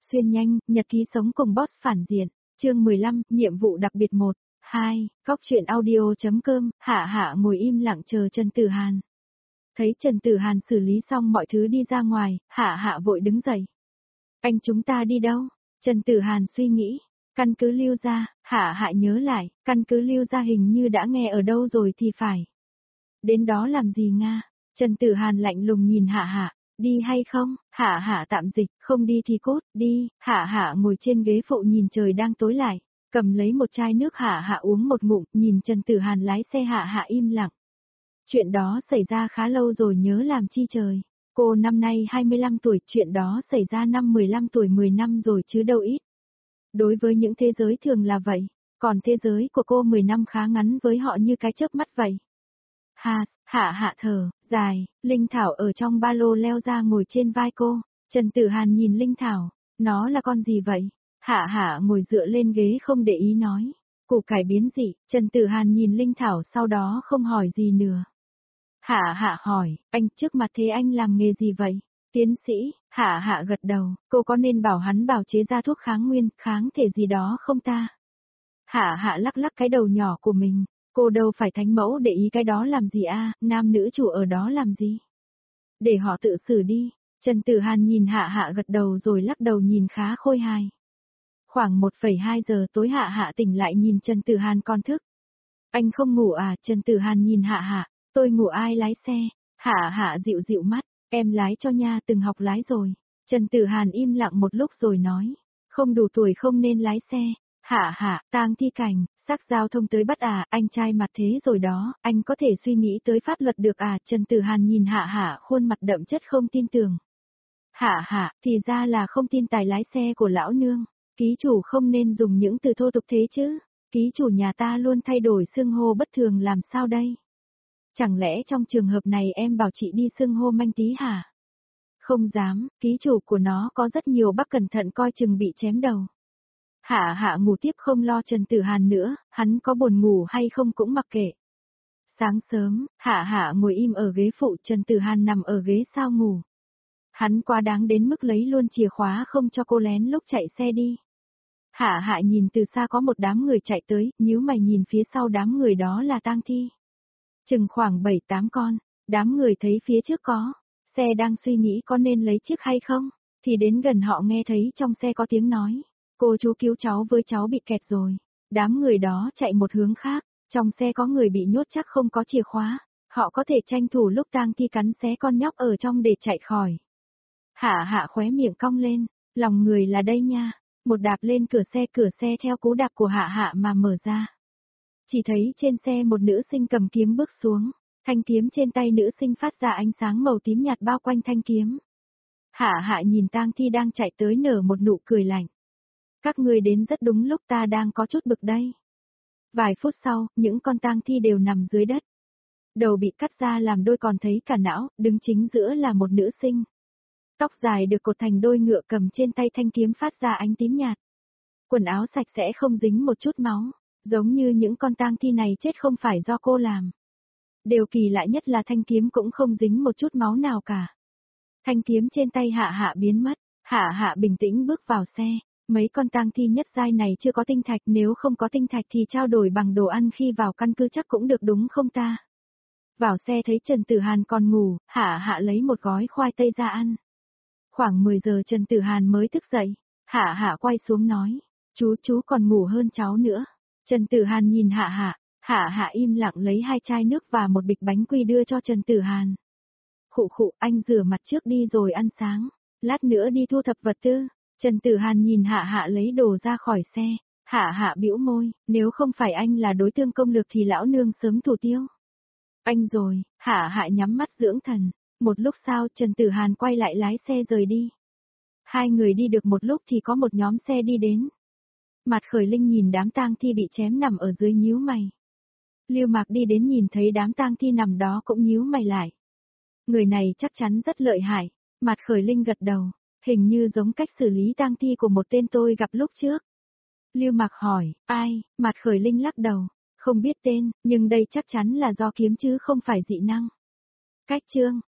xuyên nhanh, nhật ký sống cùng boss phản diện. Chương 15, nhiệm vụ đặc biệt 1, 2, góc truyện audio.com, Hạ ngồi im lặng chờ Trần Tử Hàn. Thấy Trần Tử Hàn xử lý xong mọi thứ đi ra ngoài, Hạ vội đứng dậy. Anh chúng ta đi đâu? Trần Tử Hàn suy nghĩ. Căn cứ Lưu Gia, Hạ nhớ lại, căn cứ Lưu Gia hình như đã nghe ở đâu rồi thì phải. Đến đó làm gì Nga? Trần Tử Hàn lạnh lùng nhìn Hạ. Đi hay không? Hạ tạm dịch, không đi thì cốt, đi. Hạ ngồi trên ghế phụ nhìn trời đang tối lại, cầm lấy một chai nước Hạ uống một ngụm, nhìn Trần Tử Hàn lái xe Hạ im lặng. Chuyện đó xảy ra khá lâu rồi nhớ làm chi trời. Cô năm nay 25 tuổi, chuyện đó xảy ra năm 15 tuổi 10 năm rồi chứ đâu ít. Đối với những thế giới thường là vậy, còn thế giới của cô 10 năm khá ngắn với họ như cái chớp mắt vậy. Hạ thở dài, Linh Thảo ở trong ba lô leo ra ngồi trên vai cô. Trần Tử Hàn nhìn Linh Thảo, nó là con gì vậy? Hạ ngồi dựa lên ghế không để ý nói. Củ cải biến dị. Trần Tử Hàn nhìn Linh Thảo sau đó không hỏi gì nữa. Hạ hỏi, anh trước mặt thế anh làm nghề gì vậy? Tiến sĩ. Hạ gật đầu, cô có nên bảo hắn bào chế ra thuốc kháng nguyên, kháng thể gì đó không ta? Hạ lắc cái đầu nhỏ của mình. Cô đâu phải thánh mẫu để ý cái đó làm gì a, nam nữ chủ ở đó làm gì? Để họ tự xử đi. Trần Tử Hàn nhìn Hạ gật đầu rồi lắc đầu nhìn khá khôi hài. Khoảng 1,2 giờ tối Hạ tỉnh lại nhìn Trần Tử Hàn còn thức. Anh không ngủ à? Trần Tử Hàn nhìn Hạ. Tôi ngủ ai lái xe? Hạ dịu mắt, em lái cho nha, từng học lái rồi. Trần Tử Hàn im lặng một lúc rồi nói, không đủ tuổi không nên lái xe. Hạ, tang thi cảnh, sắc giao thông tới bắt à, anh trai mặt thế rồi đó, anh có thể suy nghĩ tới pháp luật được à? Trần Tử Hàn nhìn Hạ khuôn mặt đậm chất không tin tưởng. Hạ, thì ra là không tin tài lái xe của lão nương, ký chủ không nên dùng những từ thô tục thế chứ, ký chủ nhà ta luôn thay đổi xưng hô bất thường làm sao đây? Chẳng lẽ trong trường hợp này em bảo chị đi xưng hô manh tí hả? Không dám, ký chủ của nó có rất nhiều bác cẩn thận coi chừng bị chém đầu. Hạ ngủ tiếp không lo Trần Tử Hàn nữa, hắn có buồn ngủ hay không cũng mặc kệ. Sáng sớm, Hạ ngồi im ở ghế phụ, Trần Tử Hàn nằm ở ghế sau ngủ. Hắn quá đáng đến mức lấy luôn chìa khóa không cho cô lén lúc chạy xe đi. Hạ nhìn từ xa có một đám người chạy tới, nhíu mày nhìn phía sau đám người đó là tang thi. Chừng khoảng 7-8 con, đám người thấy phía trước có xe đang suy nghĩ có nên lấy chiếc hay không, thì đến gần họ nghe thấy trong xe có tiếng nói. Cô chú cứu cháu với, cháu bị kẹt rồi. Đám người đó chạy một hướng khác, trong xe có người bị nhốt chắc không có chìa khóa, họ có thể tranh thủ lúc tang thi cắn xé con nhóc ở trong để chạy khỏi. Hạ khóe miệng cong lên, lòng người là đây nha, một đạp lên cửa xe theo cú đạp của Hạ mà mở ra. Chỉ thấy trên xe một nữ sinh cầm kiếm bước xuống, thanh kiếm trên tay nữ sinh phát ra ánh sáng màu tím nhạt bao quanh thanh kiếm. Hạ nhìn tang thi đang chạy tới nở một nụ cười lạnh. Các ngươi đến rất đúng lúc, ta đang có chút bực đây. Vài phút sau, những con tang thi đều nằm dưới đất. Đầu bị cắt ra làm đôi còn thấy cả não, đứng chính giữa là một nữ sinh. Tóc dài được cột thành đôi ngựa, cầm trên tay thanh kiếm phát ra ánh tím nhạt. Quần áo sạch sẽ không dính một chút máu, giống như những con tang thi này chết không phải do cô làm. Điều kỳ lạ nhất là thanh kiếm cũng không dính một chút máu nào cả. Thanh kiếm trên tay Hạ biến mất, Hạ bình tĩnh bước vào xe. Mấy con tang thi nhất giai này chưa có tinh thạch, nếu không có tinh thạch thì trao đổi bằng đồ ăn khi vào căn cứ chắc cũng được đúng không ta? Vào xe thấy Trần Tử Hàn còn ngủ, Hạ lấy một gói khoai tây ra ăn. Khoảng 10 giờ Trần Tử Hàn mới thức dậy, Hạ quay xuống nói, chú còn ngủ hơn cháu nữa. Trần Tử Hàn nhìn Hạ im lặng lấy 2 chai nước và một bịch bánh quy đưa cho Trần Tử Hàn. Khụ, anh rửa mặt trước đi rồi ăn sáng, lát nữa đi thu thập vật tư. Trần Tử Hàn nhìn Hạ lấy đồ ra khỏi xe, Hạ bĩu môi, nếu không phải anh là đối tượng công lược thì lão nương sớm thủ tiêu. Anh rồi, Hạ nhắm mắt dưỡng thần, một lúc sau Trần Tử Hàn quay lại lái xe rời đi. Hai người đi được một lúc thì có một nhóm xe đi đến. Mặt Khởi Linh nhìn đám tang thi bị chém nằm ở dưới nhíu mày. Lưu Mạc đi đến nhìn thấy đám tang thi nằm đó cũng nhíu mày lại. Người này chắc chắn rất lợi hại, Mặt Khởi Linh gật đầu. Hình như giống cách xử lý tang thi của một tên tôi gặp lúc trước. Lưu Mạc hỏi, ai? Mặt Khởi Linh lắc đầu, không biết tên, nhưng đây chắc chắn là do kiếm chứ không phải dị năng. Cách chương,